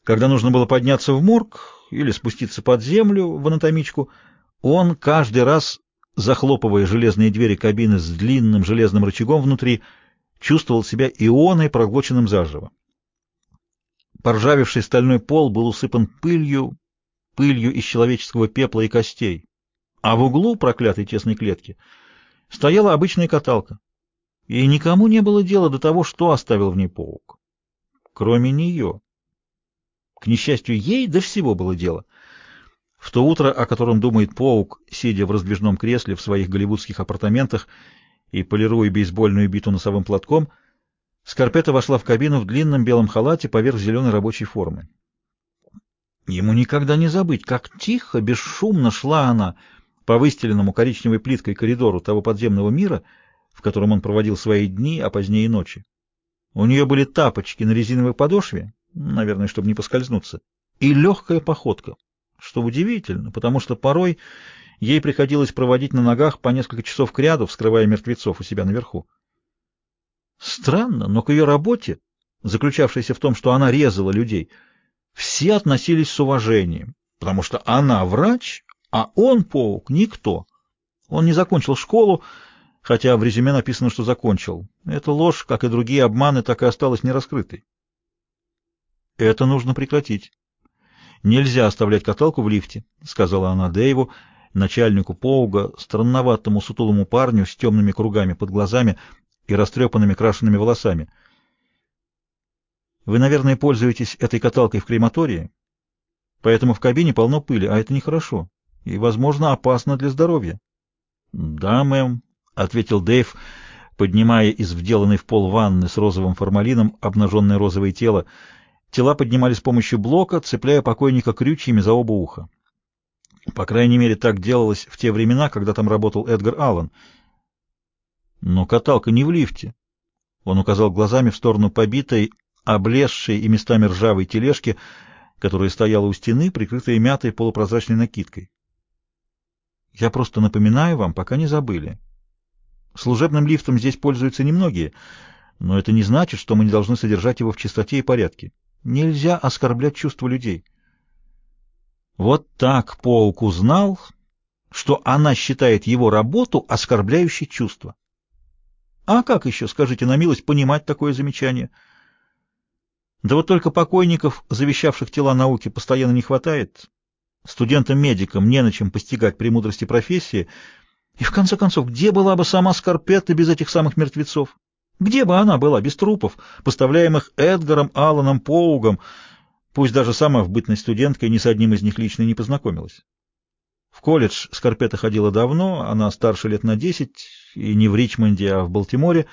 Когда нужно было подняться в морг или спуститься под землю в анатомичку, он каждый раз, захлопывая железные двери кабины с длинным железным рычагом внутри, чувствовал себя ионой, проглоченным заживо. Поржавевший стальной пол был усыпан пылью из человеческого пепла и костей, а в углу проклятой тесной клетки стояла обычная каталка, и никому не было дела до того, что оставил в ней паук, кроме нее. К несчастью, ей до всего было дело. В то утро, о котором думает паук, сидя в раздвижном кресле в своих голливудских апартаментах и полируя бейсбольную биту носовым платком, Скарпетта вошла в кабину в длинном белом халате поверх зеленой рабочей формы. Ему никогда не забыть, как тихо, бесшумно шла она по выстеленному коричневой плиткой коридору того подземного мира, в котором он проводил свои дни, а позднее и ночи. У нее были тапочки на резиновой подошве, наверное, чтобы не поскользнуться, и легкая походка, что удивительно, потому что порой ей приходилось проводить на ногах по несколько часов кряду, вскрывая мертвецов у себя наверху. Странно, но к ее работе, заключавшейся в том, что она резала людей, все относились с уважением, потому что она врач, а он, паук, никто. Он не закончил школу, хотя в резюме написано, что закончил. Эта ложь, как и другие обманы, так и осталась нераскрытой. Это нужно прекратить. Нельзя оставлять каталку в лифте, сказала она Дэйву, начальнику Поуга, странноватому сутулому парню с темными кругами под глазами и растрепанными крашенными волосами. Вы, наверное, пользуетесь этой каталкой в крематории, поэтому в кабине полно пыли, а это нехорошо и, возможно, опасно для здоровья. Да, мэм, ответил Дэйв, поднимая из вделанной в пол ванны с розовым формалином обнаженное розовое тело. Тела поднимали с помощью блока, цепляя покойника крючьями за оба уха. По крайней мере, так делалось в те времена, когда там работал Эдгар Аллан. Но каталка не в лифте. Он указал глазами в сторону побитой, облезшей и местами ржавой тележки, которая стояла у стены, прикрытая мятой полупрозрачной накидкой. Я просто напоминаю вам, пока не забыли. Служебным лифтом здесь пользуются немногие, но это не значит, что мы не должны содержать его в чистоте и порядке. Нельзя оскорблять чувства людей. Вот так Поук узнал, что она считает его работу оскорбляющей чувства. А как еще, скажите на милость, понимать такое замечание? Да вот только покойников, завещавших тела науки, постоянно не хватает. Студентам-медикам не на чем постигать премудрости профессии. И в конце концов, где была бы сама Скарпетта без этих самых мертвецов? Где бы она была без трупов, поставляемых Эдгаром Алланом Поугом, пусть даже сама в бытность студенткой ни с одним из них лично не познакомилась? В колледж Скарпетта ходила давно, она старше лет на 10, и не в Ричмонде, а в Балтиморе.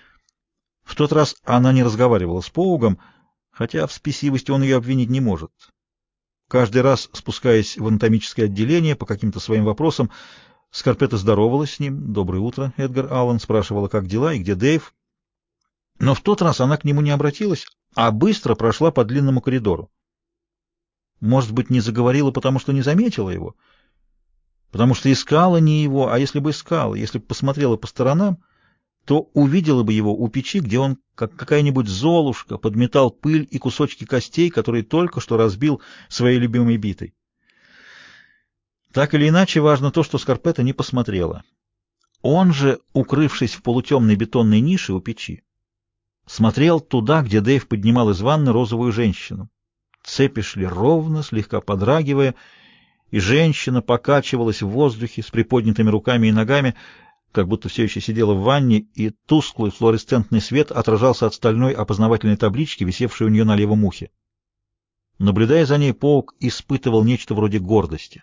В тот раз она не разговаривала с Поугом, хотя в спесивости он ее обвинить не может. Каждый раз, спускаясь в анатомическое отделение по каким-то своим вопросам, Скарпетта здоровалась с ним. «Доброе утро, Эдгар Аллан», спрашивала, как дела и где Дэйв. Но в тот раз она к нему не обратилась, а быстро прошла по длинному коридору. Может быть, не заговорила, потому что не заметила его, потому что искала не его, а если бы искала, если бы посмотрела по сторонам, то увидела бы его у печи, где он, как какая-нибудь золушка, подметал пыль и кусочки костей, которые только что разбил своей любимой битой. Так или иначе, важно то, что Скарпетта не посмотрела. Он же, укрывшись в полутемной бетонной нише у печи, смотрел туда, где Дэйв поднимал из ванны розовую женщину. Цепи шли ровно, слегка подрагивая, и женщина покачивалась в воздухе с приподнятыми руками и ногами, как будто все еще сидела в ванне, и тусклый флуоресцентный свет отражался от стальной опознавательной таблички, висевшей у нее на левом ухе. Наблюдая за ней, Поук испытывал нечто вроде гордости.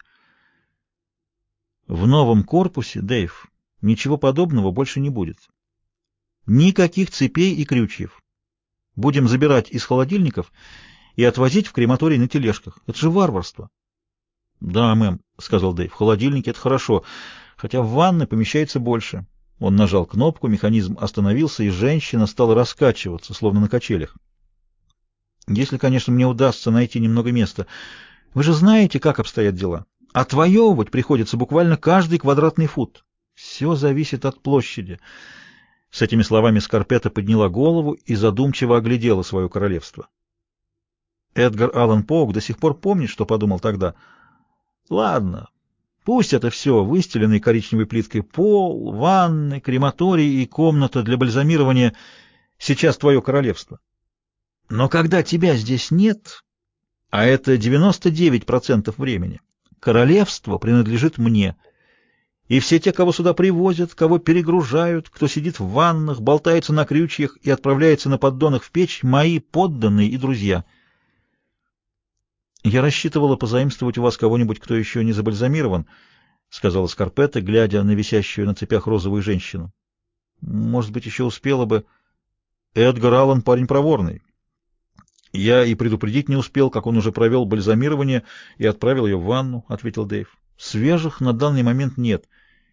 В новом корпусе, Дэйв, ничего подобного больше не будет. Никаких цепей и крючьев. Будем забирать из холодильников и отвозить в крематорий на тележках. Это же варварство. — Да, мэм, — сказал Дэйв, — в холодильнике это хорошо, хотя в ванной помещается больше. Он нажал кнопку, механизм остановился, и женщина стала раскачиваться, словно на качелях. — Если, конечно, мне удастся найти немного места. Вы же знаете, как обстоят дела. Отвоевывать приходится буквально каждый квадратный фут. Все зависит от площади. С этими словами Скарпетта подняла голову и задумчиво оглядела свое королевство. Эдгар Аллан Поук до сих пор помнит, что подумал тогда. Ладно, пусть это все выстеленный коричневой плиткой пол, ванны, крематорий и комната для бальзамирования сейчас твое королевство. Но когда тебя здесь нет, а это 99% времени, королевство принадлежит мне. И все те, кого сюда привозят, кого перегружают, кто сидит в ваннах, болтается на крючьях и отправляется на поддонах в печь, мои подданные и друзья. «Я рассчитывала позаимствовать у вас кого-нибудь, кто еще не забальзамирован», — сказала Скарпетта, глядя на висящую на цепях розовую женщину. «Может быть, еще успела бы...» «Эдгар Аллан парень проворный. Я и предупредить не успел, как он уже провел бальзамирование и отправил ее в ванну», — ответил Дэйв. «Свежих на данный момент нет».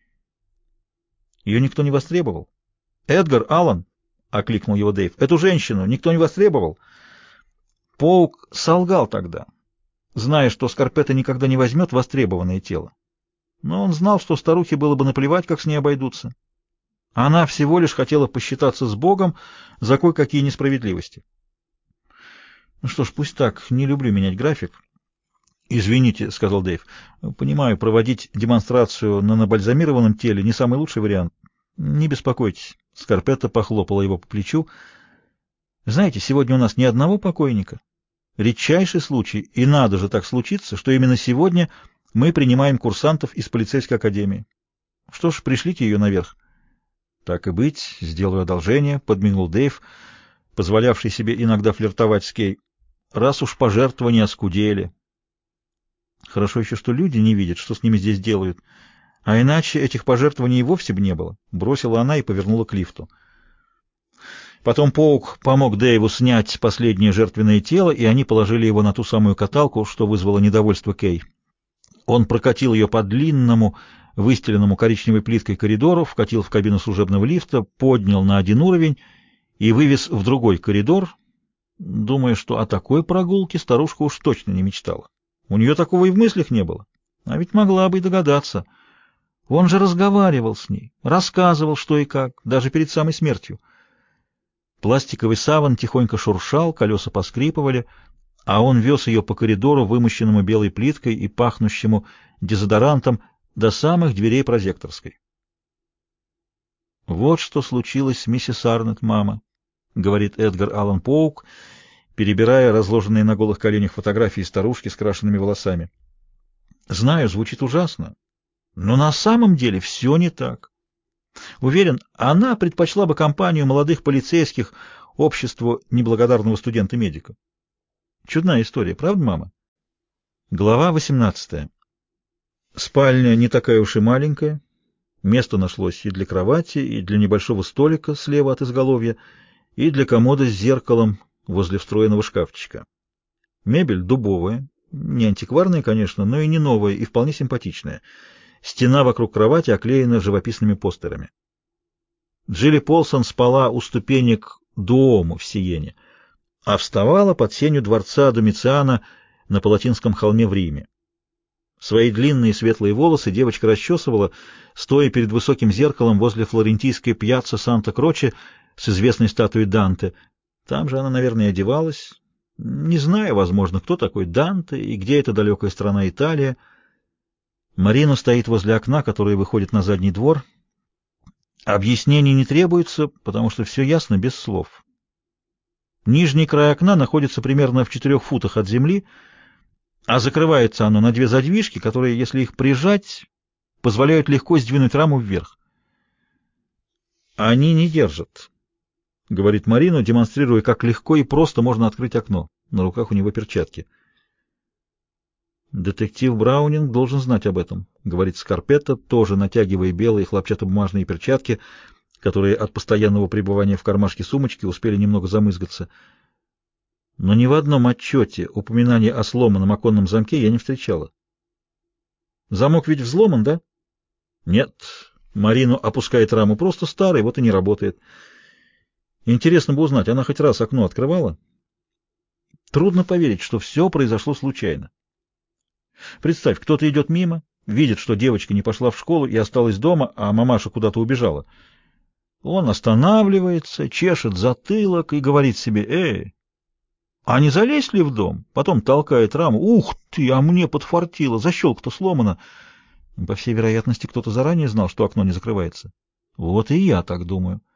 «Ее никто не востребовал?» «Эдгар Аллан», — окликнул его Дэйв, — «эту женщину никто не востребовал». Поук солгал тогда, зная, что Скарпетта никогда не возьмет востребованное тело. Но он знал, что старухе было бы наплевать, как с ней обойдутся. Она всего лишь хотела посчитаться с Богом за кое-какие несправедливости. «Ну что ж, пусть так, не люблю менять график». «Извините», — сказал Дэйв. «Понимаю, проводить демонстрацию на набальзамированном теле не самый лучший вариант. Не беспокойтесь». Скарпетта похлопала его по плечу. «Знаете, сегодня у нас ни одного покойника. Редчайший случай, и надо же так случиться, что именно сегодня мы принимаем курсантов из полицейской академии. Что ж, пришлите ее наверх». «Так и быть, сделаю одолжение», — подмигнул Дэйв, позволявший себе иногда флиртовать с Кей. «Раз уж пожертвования оскудели». Хорошо еще, что люди не видят, что с ними здесь делают. А иначе этих пожертвований и вовсе бы не было. Бросила она и повернула к лифту. Потом Поук помог Дэйву снять последнее жертвенное тело, и они положили его на ту самую каталку, что вызвало недовольство Кей. Он прокатил ее по длинному, выстеленному коричневой плиткой коридору, вкатил в кабину служебного лифта, поднял на один уровень и вывез в другой коридор, думая, что о такой прогулке старушка уж точно не мечтала. У нее такого и в мыслях не было. А ведь могла бы и догадаться. Он же разговаривал с ней, рассказывал, что и как, даже перед самой смертью. Пластиковый саван тихонько шуршал, колеса поскрипывали, а он вез ее по коридору, вымощенному белой плиткой и пахнущему дезодорантом, до самых дверей прозекторской. «Вот что случилось с миссис Арнетт, мама», — говорит Эдгар Аллан Поук, перебирая разложенные на голых коленях фотографии старушки с крашенными волосами. «Знаю, звучит ужасно, но на самом деле все не так. Уверен, она предпочла бы компанию молодых полицейских обществу неблагодарного студента-медика. Чудная история, правда, мама?» Глава 18. Спальня не такая уж и маленькая. Место нашлось и для кровати, и для небольшого столика слева от изголовья, и для комода с зеркалом возле встроенного шкафчика. Мебель дубовая, не антикварная, конечно, но и не новая, и вполне симпатичная. Стена вокруг кровати оклеена живописными постерами. Джилли Полсон спала у ступенек Дуому в Сиене, а вставала под сенью дворца Домициана на Палатинском холме в Риме. Свои длинные светлые волосы девочка расчесывала, стоя перед высоким зеркалом возле флорентийской пьяцца Санта-Кроче с известной статуей Данте. Там же она, наверное, одевалась, не зная, возможно, кто такой Данте и где эта далекая страна Италия. Марина стоит возле окна, которое выходит на задний двор. Объяснений не требуется, потому что все ясно без слов. Нижний край окна находится примерно в 4 футах от земли, а закрывается оно на 2 задвижки, которые, если их прижать, позволяют легко сдвинуть раму вверх. «Они не держат», — говорит Марина, демонстрируя, как легко и просто можно открыть окно. На руках у него перчатки. «Детектив Браунинг должен знать об этом», — говорит Скарпетта, тоже натягивая белые хлопчатобумажные перчатки, которые от постоянного пребывания в кармашке сумочки успели немного замызгаться. Но ни в одном отчете упоминания о сломанном оконном замке я не встречала. «Замок ведь взломан, да?» «Нет». Марину опускает раму. «Просто старый, вот и не работает». «Интересно бы узнать, она хоть раз окно открывала?» Трудно поверить, что все произошло случайно. Представь, кто-то идет мимо, видит, что девочка не пошла в школу и осталась дома, а мамаша куда-то убежала. Он останавливается, чешет затылок и говорит себе: А не залезть ли в дом? Потом толкает раму. Ух ты, а мне подфартило, защелка-то сломана. По всей вероятности, кто-то заранее знал, что окно не закрывается. Вот и я так думаю.